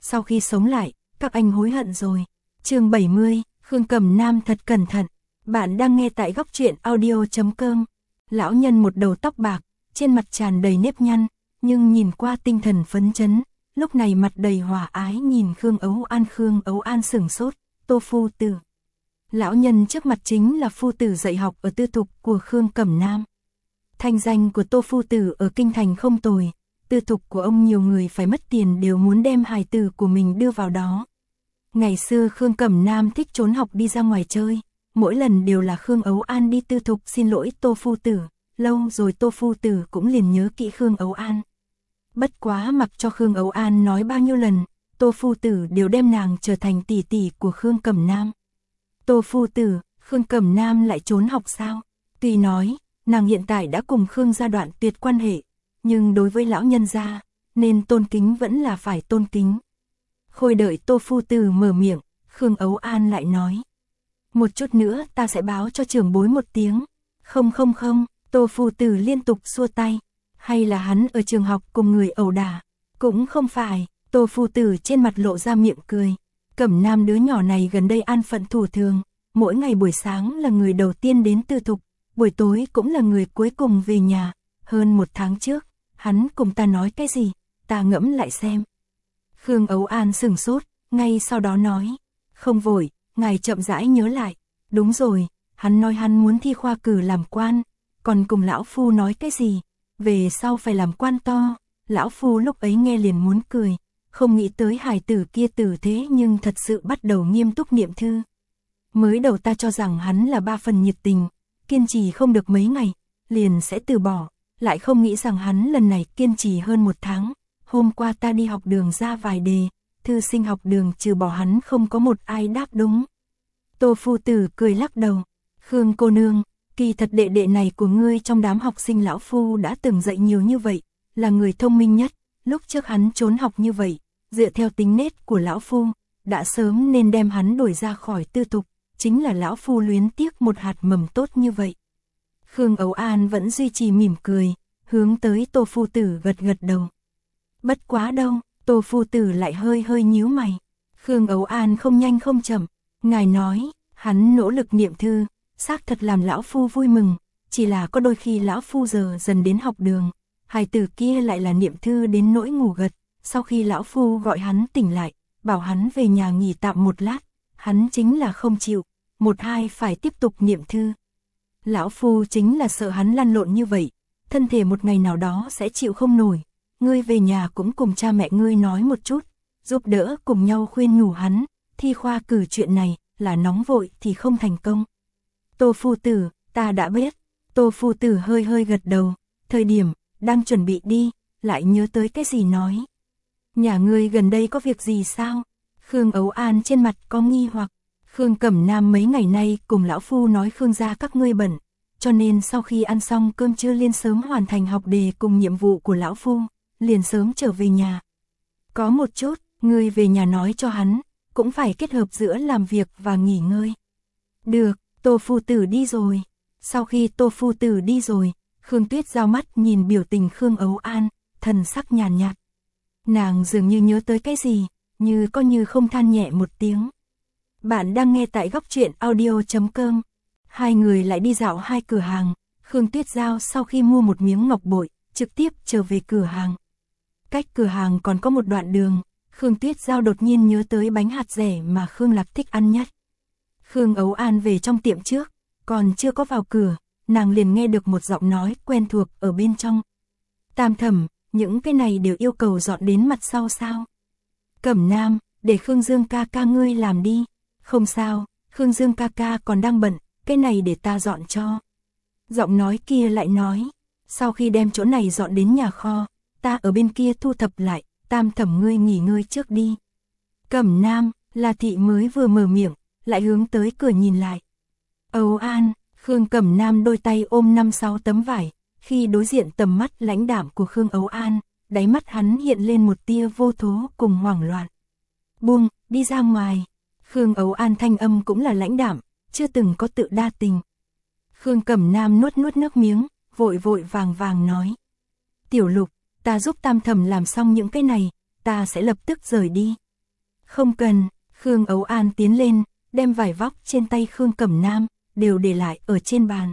sau khi sống lại, các anh hối hận rồi. Chương 70, Khương Cẩm Nam thật cẩn thận. Bạn đang nghe tại góc truyện audio.com. Lão nhân một đầu tóc bạc, trên mặt tràn đầy nếp nhăn, nhưng nhìn qua tinh thần phấn chấn, lúc này mặt đầy hòa ái nhìn Khương Ấu An sửng sốt, Tô phu tử. Lão nhân trước mặt chính là phu tử dạy học ở tư thục của Khương Cẩm Nam. Thanh danh của Tô phu tử ở kinh thành không tồi, tư thục của ông nhiều người phải mất tiền đều muốn đem hài tử của mình đưa vào đó. Ngày xưa Khương Cẩm Nam thích trốn học đi ra ngoài chơi, mỗi lần đều là Khương Ấu An đi tư thục xin lỗi Tô phu tử, lâu rồi Tô phu tử cũng liền nhớ kỹ Khương Ấu An. Bất quá mặc cho Khương Ấu An nói bao nhiêu lần, Tô phu tử đều đem nàng trở thành tỷ tỷ của Khương Cẩm Nam. Tô phu tử, Khương Cẩm Nam lại trốn học sao? Tuy nói, nàng hiện tại đã cùng Khương gia đoạn tuyệt quan hệ, nhưng đối với lão nhân gia, nên tôn kính vẫn là phải tôn kính. Khôi đợi Tô phu tử mở miệng, Khương Ấu An lại nói. Một chút nữa ta sẽ báo cho trưởng bối một tiếng. Không, Tô phu tử liên tục xua tay. Hay là hắn ở trường học cùng người ẩu đả? Cũng không phải, Tô phu tử trên mặt lộ ra miệng cười. Cẩm Nam đứa nhỏ này gần đây an phận thủ thường, mỗi ngày buổi sáng là người đầu tiên đến tư thục, buổi tối cũng là người cuối cùng về nhà. Hơn một tháng trước, hắn cùng ta nói cái gì, ta ngẫm lại xem. Khương Ấu An sửng sốt, ngay sau đó nói, không vội, ngài chậm rãi nhớ lại. Đúng rồi, hắn nói hắn muốn thi khoa cử làm quan, còn cùng lão phu nói cái gì, về sau phải làm quan to. Lão phu lúc ấy nghe liền muốn cười, không nghĩ tới hài tử kia tử thế nhưng thật sự bắt đầu nghiêm túc niệm thư. Mới đầu ta cho rằng hắn là 3 phần nhiệt tình, kiên trì không được mấy ngày, liền sẽ từ bỏ, lại không nghĩ rằng hắn lần này kiên trì hơn 1 tháng. Hôm qua ta đi học đường ra vài đề, thư sinh học đường trừ bỏ hắn không có một ai đáp đúng. Tô phu tử cười lắc đầu, Khương cô nương, kỳ thật đệ đệ này của ngươi trong đám học sinh lão phu đã từng dạy nhiều như vậy, là người thông minh nhất, lúc trước hắn trốn học như vậy, dựa theo tính nết của lão phu, đã sớm nên đem hắn đuổi ra khỏi tư thục, chính là lão phu luyến tiếc một hạt mầm tốt như vậy. Khương Ấu An vẫn duy trì mỉm cười, hướng tới Tô phu tử gật gật đầu. Bất quá đâu, Tô phu tử lại hơi nhíu mày. Khương Ấu An không nhanh không chậm, ngài nói, hắn nỗ lực niệm thư, xác thật làm lão phu vui mừng, chỉ là có đôi khi lão phu giờ dần đến học đường, hài tử kia lại là niệm thư đến nỗi ngủ gật, sau khi lão phu gọi hắn tỉnh lại, bảo hắn về nhà nghỉ tạm một lát, hắn chính là không chịu, 1-2 phải tiếp tục niệm thư. Lão phu chính là sợ hắn lăn lộn như vậy, thân thể một ngày nào đó sẽ chịu không nổi. Ngươi về nhà cũng cùng cha mẹ ngươi nói một chút, giúp đỡ cùng nhau khuyên nhủ hắn, thi khoa cử chuyện này là nóng vội thì không thành công. Tô phu tử, ta đã biết. Tô phu tử hơi gật đầu, thời điểm đang chuẩn bị đi, lại nhớ tới cái gì nói. Nhà ngươi gần đây có việc gì sao? Khương Ấu An trên mặt có nghi hoặc. Khương Cẩm Nam mấy ngày nay cùng lão phu nói Khương gia các ngươi bận, cho nên sau khi ăn xong cơm trưa liền sớm hoàn thành học đề cùng nhiệm vụ của lão phu, liền sớm trở về nhà. Có một chút, ngươi về nhà nói cho hắn, cũng phải kết hợp giữa làm việc và nghỉ ngơi. Được, Tô phu tử đi rồi. Sau khi Tô phu tử đi rồi, Khương Tuyết giao mắt nhìn biểu tình Khương Ấu An, thần sắc nhàn nhạt. Nàng dường như nhớ tới cái gì, như có như không than nhẹ một tiếng. Bạn đang nghe tại góc truyện audio.com. Hai người lại đi dạo 2 cửa hàng, Khương Tuyết giao sau khi mua một miếng ngọc bội, trực tiếp trở về cửa hàng. Cách cửa hàng còn có một đoạn đường, Khương Tuyết giao đột nhiên nhớ tới bánh hạt dẻ mà Khương Lạc thích ăn nhất. Khương Ấu An về trong tiệm trước, còn chưa có vào cửa, nàng liền nghe được một giọng nói quen thuộc ở bên trong. Tam thẩm, những cái này đều yêu cầu dọn đến mặt sau sao? Cẩm Nam, để Khương Dương ca ca ngươi làm đi. Không sao, Khương Dương ca ca còn đang bận, cái này để ta dọn cho. Giọng nói kia lại nói, sau khi đem chỗ này dọn đến nhà kho, ta ở bên kia thu thập lại, tam thẩm ngươi nghỉ ngơi trước đi. Cẩm Nam, La Thị mới vừa mở miệng, lại hướng tới cửa nhìn lại. Ấu An, Khương Cẩm Nam đôi tay ôm 5-6 tấm vải, khi đối diện tầm mắt lãnh đạm của Khương Ấu An, đáy mắt hắn hiện lên một tia vô thố cùng hoảng loạn. Buông, đi ra ngoài. Khương Ấu An thanh âm cũng là lãnh đạm, chưa từng có tự đa tình. Khương Cẩm Nam nuốt nước miếng, vội vàng nói. Tiểu Lục, ta giúp tam thẩm làm xong những cái này, ta sẽ lập tức rời đi. Không cần, Khương Ấu An tiến lên, đem vải vóc trên tay Khương Cẩm Nam, đều để lại ở trên bàn.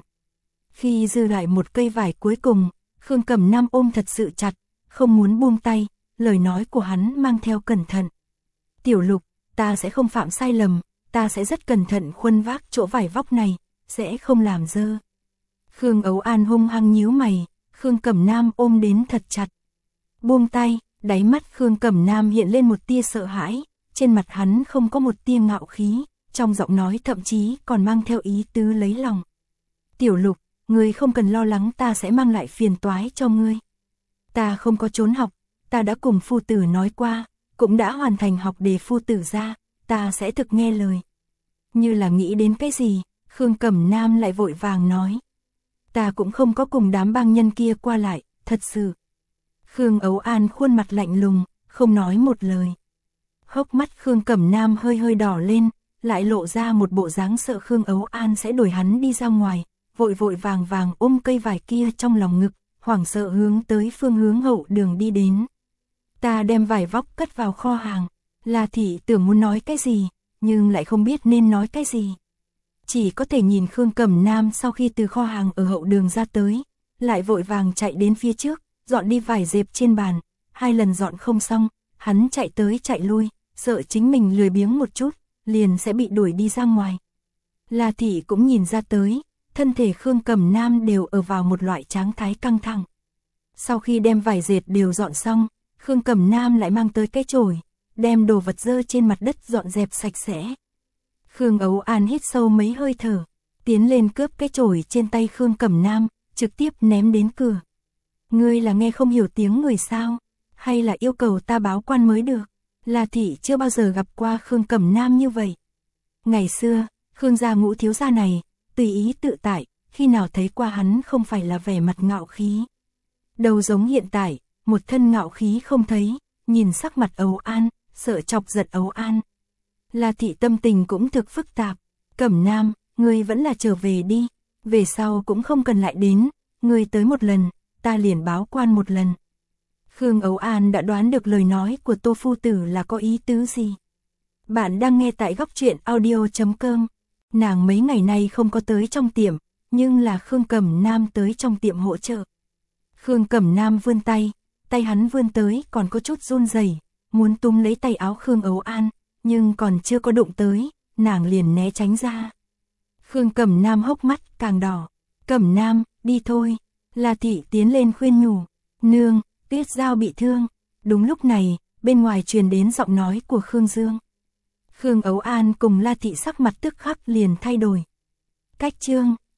Khi dư lại một cây vải cuối cùng, Khương Cẩm Nam ôm thật sự chặt, không muốn buông tay, lời nói của hắn mang theo cẩn thận. Tiểu Lục, ta sẽ không phạm sai lầm, ta sẽ rất cẩn thận khuân vác chỗ vải vóc này, sẽ không làm dơ. Khương Ấu An hung hăng nhíu mày, Khương Cẩm Nam ôm đến thật chặt. Buông tay, đáy mắt Khương Cẩm Nam hiện lên một tia sợ hãi, trên mặt hắn không có một tia ngạo khí, trong giọng nói thậm chí còn mang theo ý tứ lấy lòng. Tiểu Lục, ngươi không cần lo lắng ta sẽ mang lại phiền toái cho ngươi. Ta không có trốn học, ta đã cùng phu tử nói qua, cũng đã hoàn thành học đề phu tử ra, ta sẽ thực nghe lời. Như là nghĩ đến cái gì, Khương Cẩm Nam lại vội vàng nói. Ta cũng không có cùng đám bang nhân kia qua lại, thật sự. Khương Ấu An khuôn mặt lạnh lùng, không nói một lời. Hốc mắt Khương Cẩm Nam hơi hơi đỏ lên, lại lộ ra một bộ dáng sợ Khương Ấu An sẽ đuổi hắn đi ra ngoài, vội vội vàng vàng ôm cây vải kia trong lòng ngực, hoảng sợ hướng tới phương hướng hậu đường đi đến. Ta đem vải vóc cất vào kho hàng, La Thị tưởng muốn nói cái gì, nhưng lại không biết nên nói cái gì. Chỉ có thể nhìn Khương Cẩm Nam sau khi từ kho hàng ở hậu đường ra tới, lại vội vàng chạy đến phía trước, dọn đi vải dẹp trên bàn, 2 lần dọn không xong, hắn chạy tới chạy lui, sợ chính mình lười biếng một chút, liền sẽ bị đuổi đi ra ngoài. La Thị cũng nhìn ra tới, thân thể Khương Cẩm Nam đều ở vào một loại trạng thái căng thẳng. Sau khi đem vải dệt đều dọn xong, Khương Cẩm Nam lại mang tới cái chổi, đem đồ vật dơ trên mặt đất dọn dẹp sạch sẽ. Khương Ấu An hít sâu mấy hơi thở, tiến lên cướp cái chổi trên tay Khương Cẩm Nam, trực tiếp ném đến cửa. Ngươi là nghe không hiểu tiếng người sao, hay là yêu cầu ta báo quan mới được? La Thị chưa bao giờ gặp qua Khương Cẩm Nam như vậy. Ngày xưa, Khương gia Ngũ thiếu gia này, tùy ý tự tại, khi nào thấy qua hắn không phải là vẻ mặt ngạo khí. Đầu giống hiện tại, một thân ngạo khí không thấy, nhìn sắc mặt Ấu An, sợ chọc giận Ấu An. La Thị tâm tình cũng thực phức tạp. Cẩm Nam, ngươi vẫn là trở về đi, về sau cũng không cần lại đến, ngươi tới một lần, ta liền báo quan một lần. Khương Ấu An đã đoán được lời nói của Tô phu tử là có ý tứ gì. Bạn đang nghe tại góc truyện audio.com. Nàng mấy ngày nay không có tới trong tiệm, nhưng là Khương Cẩm Nam tới trong tiệm hỗ trợ. Khương Cẩm Nam vươn tay, tay hắn vươn tới còn có chút run rẩy, muốn túm lấy tay áo Khương Ấu An, nhưng còn chưa có đụng tới, nàng liền né tránh ra. Khương Cẩm Nam hốc mắt càng đỏ. Cẩm Nam, đi thôi. La Thị tiến lên khuyên nhủ. Nương, Tuyết Giao bị thương. Đúng lúc này, bên ngoài truyền đến giọng nói của Khương Dương. Khương Ấu An cùng La Thị sắc mặt tức khắc liền thay đổi. Cách chương